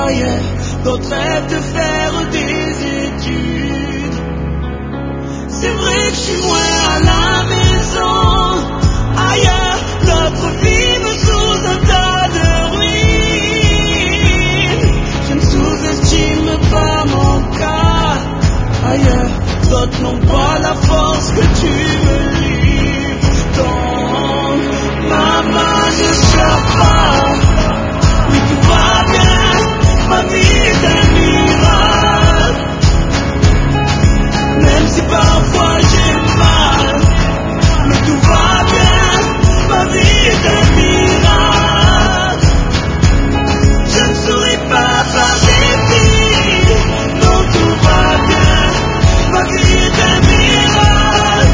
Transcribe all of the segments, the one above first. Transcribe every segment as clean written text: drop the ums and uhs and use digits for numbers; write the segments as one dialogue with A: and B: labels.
A: ailleurs, d'autres rêvent de faire des études. C'est vrai que je suis moins à la maison, ailleurs, d'autres vivent sous un tas de ruines. Je ne sous-estime pas mon cas, ailleurs, d'autres n'ont pas la force que tu me livres. Donc, maman, je sors pas, oui tout va bien, ma vie est un miracle. Même si parfois j'ai mal, mais tout va bien, ma vie est un miracle. Je ne souris pas par dépit, non tout va bien, ma vie est un miracle.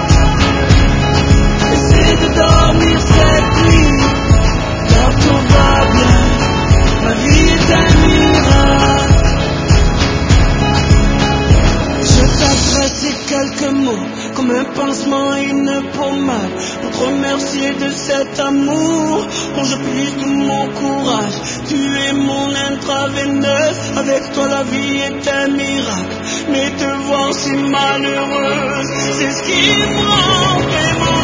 A: Essaie de dormir cette nuit, car tout va bien, ma vie est un miracle. Je t'adresse quelques mots, comme un pansement et une pommade, pour te remercier de cet amour, dont je puise tout mon courage. Tu es mon intraveineuse, avec toi la vie est un miracle. Mais te voir si malheureuse, c'est ce qui me rend vraiment